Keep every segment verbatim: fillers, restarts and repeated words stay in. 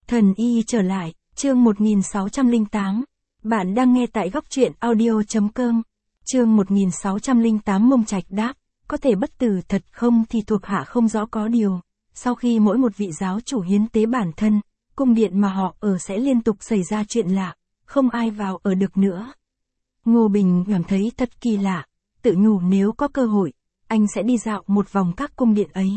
Thần y trở lại, chương một nghìn sáu trăm lẻ tám. Bạn đang nghe tại góc truyện audio.com. Chương một nghìn sáu trăm lẻ tám. Mông Trạch đáp, có thể bất tử thật không thì thuộc hạ không rõ có điều. Sau khi mỗi một vị giáo chủ hiến tế bản thân, cung điện mà họ ở sẽ liên tục xảy ra chuyện lạ, không ai vào ở được nữa. Ngô Bình cảm thấy thật kỳ lạ, tự nhủ nếu có cơ hội, anh sẽ đi dạo một vòng các cung điện ấy.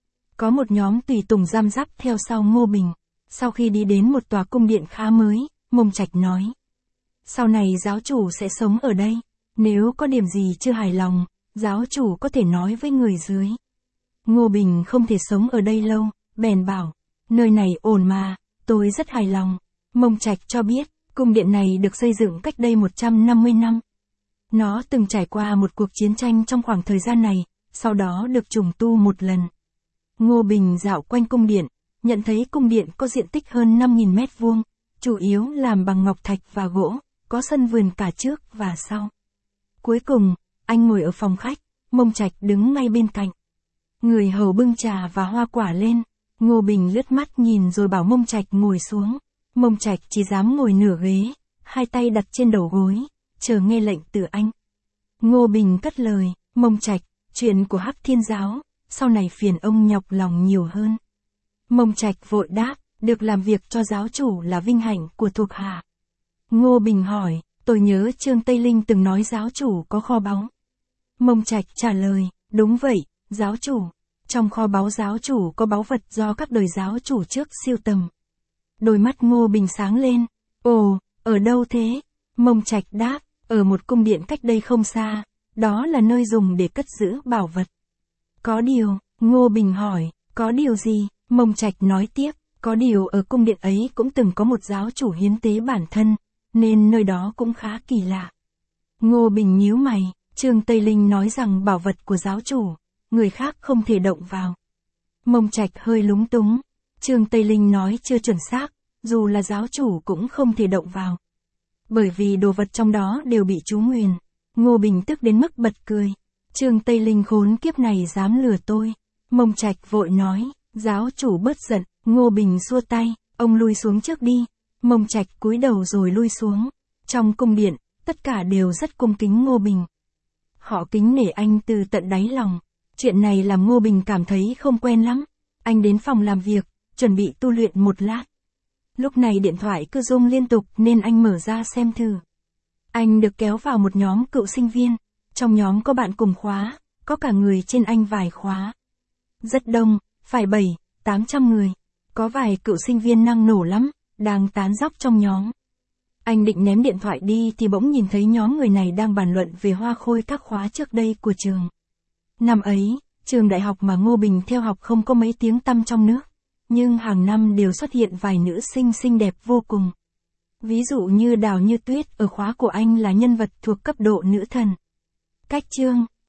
Có một nhóm tùy tùng giam giáp theo sau Ngô Bình. Sau khi đi đến một tòa cung điện khá mới, Mông Trạch nói. Sau này giáo chủ sẽ sống ở đây. Nếu có điểm gì chưa hài lòng, giáo chủ có thể nói với người dưới. Ngô Bình không thể sống ở đây lâu, bèn bảo. Nơi này ổn mà, tôi rất hài lòng. Mông Trạch cho biết, cung điện này được xây dựng cách đây một trăm năm mươi năm. Nó từng trải qua một cuộc chiến tranh trong khoảng thời gian này, sau đó được trùng tu một lần. Ngô Bình dạo quanh cung điện, nhận thấy cung điện có diện tích hơn năm nghìn mét vuông, chủ yếu làm bằng ngọc thạch và gỗ, có sân vườn cả trước và sau. Cuối cùng, anh ngồi ở phòng khách, Mông Trạch đứng ngay bên cạnh. Người hầu bưng trà và hoa quả lên, Ngô Bình lướt mắt nhìn rồi bảo Mông Trạch ngồi xuống. Mông Trạch chỉ dám ngồi nửa ghế, hai tay đặt trên đầu gối, chờ nghe lệnh từ anh. Ngô Bình cất lời, Mông Trạch, chuyện của Hắc Thiên Giáo, sau này phiền ông nhọc lòng nhiều hơn. Mông Trạch vội đáp, được làm việc cho giáo chủ là vinh hạnh của thuộc hạ. Ngô Bình hỏi, tôi nhớ Trương Tây Linh từng nói giáo chủ có kho báu. Mông Trạch trả lời, đúng vậy, giáo chủ. Trong kho báu giáo chủ có báu vật do các đời giáo chủ trước siêu tầm. Đôi mắt Ngô Bình sáng lên, ồ, ở đâu thế? Mông Trạch đáp, ở một cung điện cách đây không xa, đó là nơi dùng để cất giữ bảo vật. Có điều, Ngô Bình hỏi, có điều gì? Mông Trạch nói tiếp, có điều ở cung điện ấy cũng từng có một giáo chủ hiến tế bản thân, nên nơi đó cũng khá kỳ lạ. Ngô Bình nhíu mày, Trương Tây Linh nói rằng bảo vật của giáo chủ, người khác không thể động vào. Mông Trạch hơi lúng túng, Trương Tây Linh nói chưa chuẩn xác, dù là giáo chủ cũng không thể động vào. Bởi vì đồ vật trong đó đều bị chú nguyền. Ngô Bình tức đến mức bật cười. Trương Tây Linh khốn kiếp này dám lừa tôi. Mông Trạch vội nói, giáo chủ bớt giận. Ngô Bình xua tay, ông lui xuống trước đi. Mông Trạch cúi đầu rồi lui xuống. Trong cung điện, tất cả đều rất cung kính Ngô Bình. Họ kính nể anh từ tận đáy lòng. Chuyện này làm Ngô Bình cảm thấy không quen lắm. Anh đến phòng làm việc, chuẩn bị tu luyện một lát. Lúc này điện thoại cứ rung liên tục nên anh mở ra xem thử. Anh được kéo vào một nhóm cựu sinh viên. Trong nhóm có bạn cùng khóa, có cả người trên anh vài khóa. Rất đông, phải bảy, tám trăm người. Có vài cựu sinh viên năng nổ lắm, đang tán dóc trong nhóm. Anh định ném điện thoại đi thì bỗng nhìn thấy nhóm người này đang bàn luận về hoa khôi các khóa trước đây của trường. Năm ấy, trường đại học mà Ngô Bình theo học không có mấy tiếng tăm trong nước. Nhưng hàng năm đều xuất hiện vài nữ sinh xinh đẹp vô cùng. Ví dụ như Đào Như Tuyết ở khóa của anh là nhân vật thuộc cấp độ nữ thần. Cách chương